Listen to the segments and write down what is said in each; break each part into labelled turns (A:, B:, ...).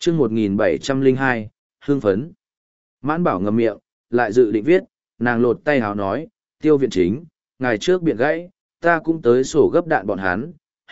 A: chương 1702, hương phấn. Mãn Bảo ngậm miệng, lại dự định viết, nàng lột tay hào nói, Tiêu viện chính, ngày trước biện gãy, ta cũng tới sổ gấp đạn bọn hắn,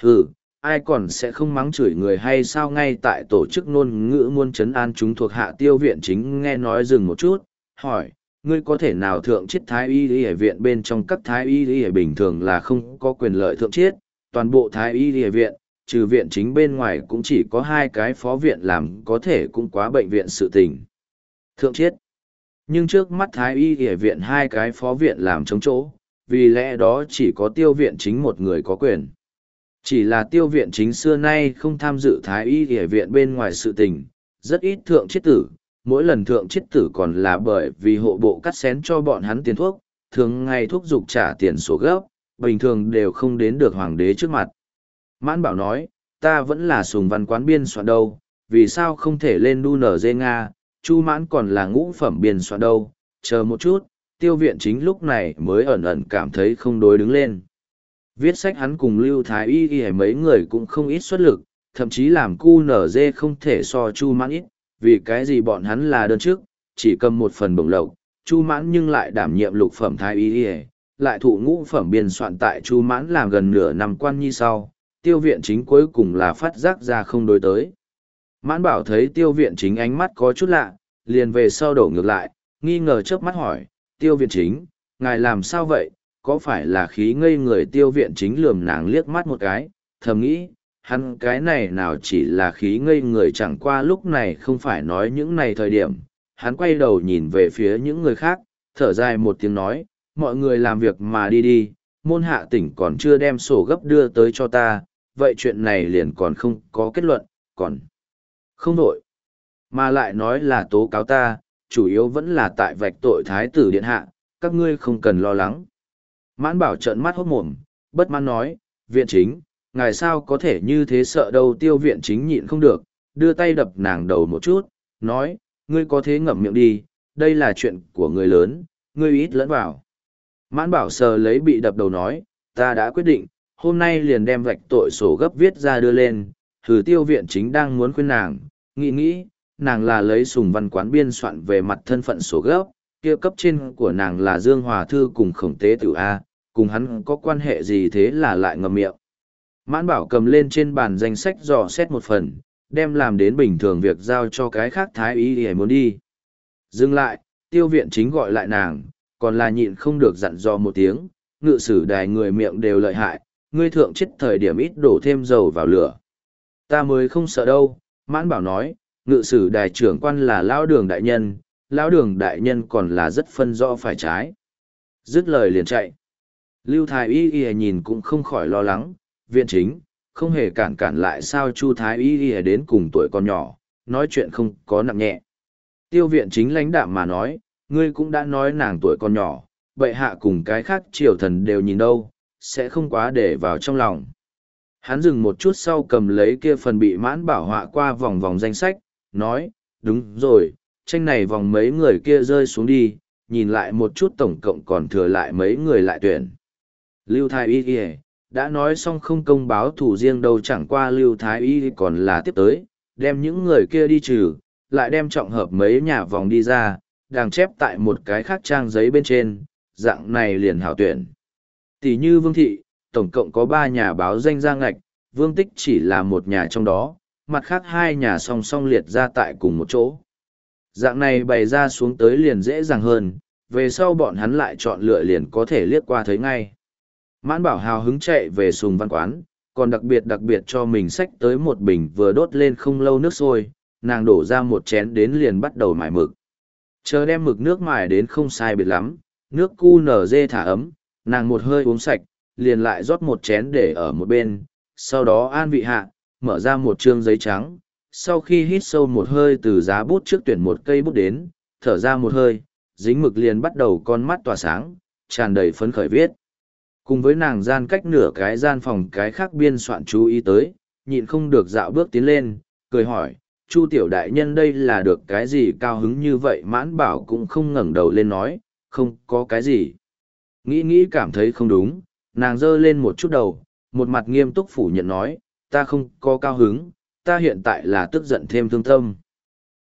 A: ai còn sẽ không mắng chửi người hay sao. Ngay tại tổ chức ngôn ngữ muôn trấn an chúng thuộc hạ Tiêu viện chính nghe nói dừng một chút, hỏi, ngươi có thể nào thượng chiết thái y y viện bên trong các thái y y bình thường là không có quyền lợi thượng chiết, toàn bộ thái y y viện, trừ viện chính bên ngoài cũng chỉ có 2 cái phó viện làm có thể cũng quá bệnh viện sự tình. Thượng chiết. Nhưng trước mắt thái y y viện 2 cái phó viện làm chống chỗ, vì lẽ đó chỉ có Tiêu viện chính một người có quyền. Chỉ là Tiêu viện chính xưa nay không tham dự thái y y viện bên ngoài sự tình, rất ít thượng chiết tử, mỗi lần thượng chiết tử còn là bởi vì hộ bộ cắt xén cho bọn hắn tiền thuốc, thường ngày thuốc dục trả tiền sổ gấp, bình thường đều không đến được hoàng đế trước mặt. Mãn Bảo nói, ta vẫn là Sùng Văn quán biên soạn đâu, vì sao không thể lên đu nở dê Nga, Chu Mãn còn là ngũ phẩm biên soạn đâu, chờ một chút. Tiêu viện chính lúc này mới ẩn ẩn cảm thấy không đối đứng lên. Viết sách hắn cùng Lưu Thái Y y mấy người cũng không ít xuất lực, thậm chí làm cu nở dê không thể so Chu Mãn ít, vì cái gì bọn hắn là đơn chức, chỉ cầm 1 phần bổng lộc, Chu Mãn nhưng lại đảm nhiệm lục phẩm Thái Y y, lại thụ ngũ phẩm biên soạn tại Chu Mãn làm gần nửa năm quan nhi sau, Tiêu viện chính cuối cùng là phát giác ra không đối tới. Mãn Bảo thấy Tiêu viện chính ánh mắt có chút lạ, liền về sau đổ ngược lại, nghi ngờ chớp mắt hỏi, Tiêu viện chính, ngài làm sao vậy, có phải là khí ngây người? Tiêu viện chính lườm nàng liếc mắt một cái, thầm nghĩ, hắn cái này nào chỉ là khí ngây người, chẳng qua lúc này không phải nói những này thời điểm. Hắn quay đầu nhìn về phía những người khác, thở dài một tiếng nói, mọi người làm việc mà đi đi, môn hạ tỉnh còn chưa đem sổ gấp đưa tới cho ta, vậy chuyện này liền còn không có kết luận, còn không đổi. Mà lại nói là tố cáo ta, chủ yếu vẫn là tại vạch tội thái tử điện hạ, các ngươi không cần lo lắng. Mãn Bảo trợn mắt hốt mồm, bất mãn nói, viện chính, ngài sao có thể như thế sợ đâu? Tiêu viện chính nhịn không được, đưa tay đập nàng đầu một chút, nói, ngươi có thế ngậm miệng đi, đây là chuyện của người lớn, ngươi ít lẫn vào. Mãn Bảo sờ lấy bị đập đầu nói, ta đã quyết định, hôm nay liền đem vạch tội sổ gấp viết ra đưa lên. Tiêu viện chính đang muốn khuyên nàng, nghĩ, nàng là lấy Sùng Văn quán biên soạn về mặt thân phận sổ gấp, kia cấp trên của nàng là Dương Hòa Thư cùng Khổng Tế Tử A, cùng hắn có quan hệ gì thế là lại ngậm miệng. Mãn Bảo cầm lên trên bàn danh sách dò xét một phần, đem làm đến bình thường việc giao cho cái khác thái y để muốn đi. Dừng lại, Tiêu viện chính gọi lại nàng, còn là nhịn không được dặn dò một tiếng, ngự sử đài người miệng đều lợi hại, ngươi thượng chết thời điểm ít đổ thêm dầu vào lửa. Ta mới không sợ đâu, Mãn Bảo nói, ngự sử đài trưởng quan là lão Đường đại nhân, lão Đường đại nhân còn là rất phân rõ phải trái. Dứt lời liền chạy. Lưu Thái Y Y nhìn cũng không khỏi lo lắng, viện chính, không hề cản lại sao? Chu Thái Y Y đến cùng tuổi còn nhỏ, nói chuyện không có nặng nhẹ. Tiêu viện chính lãnh đạm mà nói, ngươi cũng đã nói nàng tuổi còn nhỏ, bệ hạ cùng cái khác triều thần đều nhìn đâu, sẽ không quá để vào trong lòng. Hắn dừng một chút sau cầm lấy kia phần bị Mãn Bảo họa qua vòng vòng danh sách, nói, đúng rồi, tranh này vòng mấy người kia rơi xuống đi, nhìn lại một chút tổng cộng còn thừa lại mấy người lại tuyển. Lưu Thái Y Y đã nói xong không công báo thủ riêng đâu, chẳng qua Lưu Thái Y còn là tiếp tới, đem những người kia đi trừ, lại đem trọng hợp mấy nhà vòng đi ra, đàng chép tại một cái khác trang giấy bên trên, dạng này liền hảo tuyển. Tỷ như Vương Thị, tổng cộng có 3 nhà báo danh ra ngạch, Vương Tích chỉ là một nhà trong đó, mặt khác 2 nhà song song liệt ra tại cùng một chỗ. Dạng này bày ra xuống tới liền dễ dàng hơn, về sau bọn hắn lại chọn lựa liền có thể liếc qua thấy ngay. Mãn Bảo hào hứng chạy về Sùng Văn quán, còn đặc biệt cho mình xách tới một bình vừa đốt lên không lâu nước sôi, nàng đổ ra một chén đến liền bắt đầu mài mực. Chờ đem mực nước mài đến không sai biệt lắm, nước cu nở dê thả ấm, nàng một hơi uống sạch, liền lại rót một chén để ở một bên, sau đó an vị hạ, mở ra một trương giấy trắng, sau khi hít sâu một hơi từ giá bút trước tuyển một cây bút đến, thở ra một hơi, dính mực liền bắt đầu con mắt tỏa sáng, tràn đầy phấn khởi viết. Cùng với nàng gian cách nửa cái gian phòng cái khác biên soạn chú ý tới, nhịn không được dạo bước tiến lên, cười hỏi, Chu tiểu đại nhân đây là được cái gì cao hứng như vậy? Mãn Bảo cũng không ngẩng đầu lên nói, không có cái gì. Nghĩ cảm thấy không đúng, nàng giơ lên một chút đầu, một mặt nghiêm túc phủ nhận nói, ta không có cao hứng, ta hiện tại là tức giận thêm thương tâm.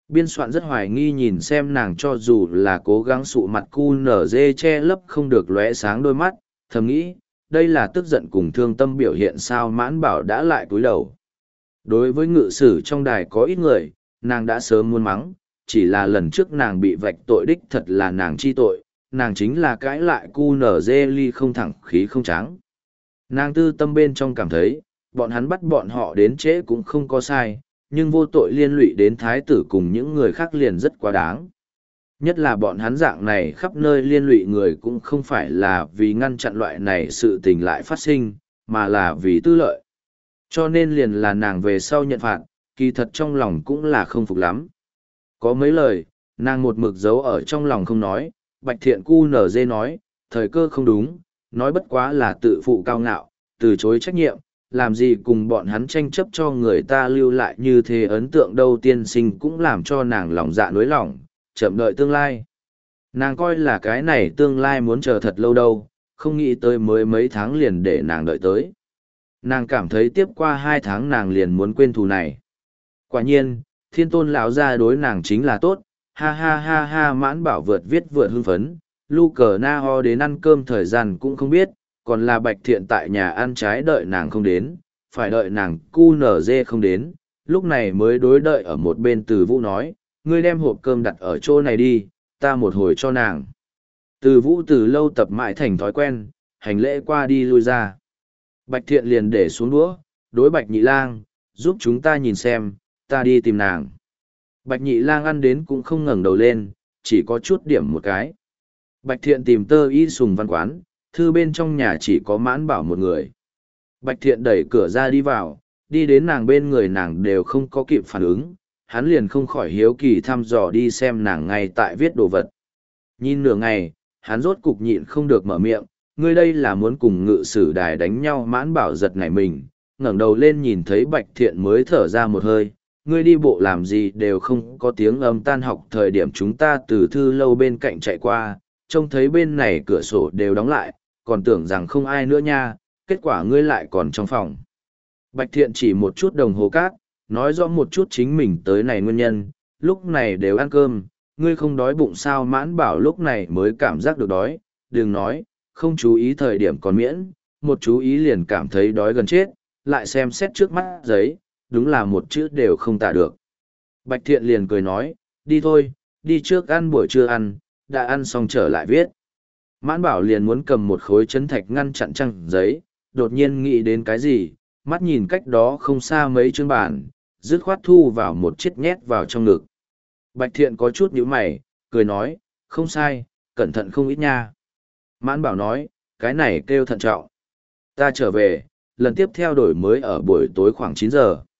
A: Biên soạn rất hoài nghi nhìn xem nàng, cho dù là cố gắng sụ mặt cu nở dê che lấp không được lóe sáng đôi mắt, thầm nghĩ, đây là tức giận cùng thương tâm biểu hiện sao. Mãn Bảo đã lại cúi đầu. Đối với ngự sử trong đài có ít người, nàng đã sớm muốn mắng, chỉ là lần trước nàng bị vạch tội đích thật là nàng chi tội, nàng chính là cãi lại cu nở dê ly không thẳng khí không trắng. Nàng tư tâm bên trong cảm thấy, bọn hắn bắt bọn họ đến trễ cũng không có sai, nhưng vô tội liên lụy đến thái tử cùng những người khác liền rất quá đáng. Nhất là bọn hắn dạng này khắp nơi liên lụy người cũng không phải là vì ngăn chặn loại này sự tình lại phát sinh, mà là vì tư lợi. Cho nên liền là nàng về sau nhận phạt, kỳ thật trong lòng cũng là không phục lắm. Có mấy lời, nàng một mực giấu ở trong lòng không nói, Bạch Thiện cu nở dê nói, thời cơ không đúng, nói bất quá là tự phụ cao ngạo, từ chối trách nhiệm, làm gì cùng bọn hắn tranh chấp cho người ta lưu lại như thế ấn tượng đâu. Tiên sinh cũng làm cho nàng lòng dạ nối lòng, chậm đợi tương lai. Nàng coi là cái này tương lai muốn chờ thật lâu đâu, không nghĩ tới mới mấy tháng liền để nàng đợi tới. Nàng cảm thấy tiếp qua 2 tháng nàng liền muốn quên thù này. Quả nhiên, Thiên Tôn lão gia đối nàng chính là tốt, ha ha ha ha. Mãn Bảo vượt viết vượt hưng phấn, lu cờ na ho đến ăn cơm thời gian cũng không biết, còn là Bạch Thiện tại nhà ăn trái đợi nàng không đến, phải đợi nàng cu nở dê không đến, lúc này mới đối đợi ở một bên. Từ Vũ nói, ngươi đem hộp cơm đặt ở chỗ này đi, ta một hồi cho nàng. Từ Vũ từ lâu tập mãi thành thói quen, hành lễ qua đi lui ra. Bạch Thiện liền để xuống đũa, đối Bạch Nhị Lang, giúp chúng ta nhìn xem, ta đi tìm nàng. Bạch Nhị Lang ăn đến cũng không ngẩng đầu lên, chỉ có chút điểm một cái. Bạch Thiện tìm Tơ Y Sùng Văn quán, thư bên trong nhà chỉ có Mãn Bảo một người. Bạch Thiện đẩy cửa ra đi vào, đi đến nàng bên người, nàng đều không có kịp phản ứng, hắn liền không khỏi hiếu kỳ thăm dò đi xem nàng ngay tại viết đồ vật. Nhìn nửa ngày, hắn rốt cục nhịn không được mở miệng, ngươi đây là muốn cùng ngự sử đài đánh nhau. Mãn Bảo giật nảy mình, ngẩng đầu lên nhìn thấy Bạch Thiện mới thở ra một hơi, ngươi đi bộ làm gì đều không có tiếng âm. Tan học thời điểm chúng ta từ thư lâu bên cạnh chạy qua, trông thấy bên này cửa sổ đều đóng lại, còn tưởng rằng không ai nữa nha, kết quả ngươi lại còn trong phòng. Bạch Thiện chỉ một chút đồng hồ cát, nói rõ một chút chính mình tới này nguyên nhân, lúc này đều ăn cơm, ngươi không đói bụng sao. Mãn Bảo lúc này mới cảm giác được đói, đừng nói, không chú ý thời điểm còn miễn, một chú ý liền cảm thấy đói gần chết, lại xem xét trước mắt giấy, đúng là một chữ đều không tả được. Bạch Thiện liền cười nói, đi thôi, đi trước ăn buổi trưa ăn, đã ăn xong trở lại viết. Mãn Bảo liền muốn cầm một khối chấn thạch ngăn chặn trang giấy, đột nhiên nghĩ đến cái gì, mắt nhìn cách đó không xa mấy chương bản, dứt khoát thu vào một chiếc nhét vào trong ngực. Bạch Thiện có chút nhíu mày, cười nói, không sai, cẩn thận không ít nha. Mãn Bảo nói, cái này kêu thận trọng. Ta trở về, lần tiếp theo đổi mới ở buổi tối khoảng 9 giờ.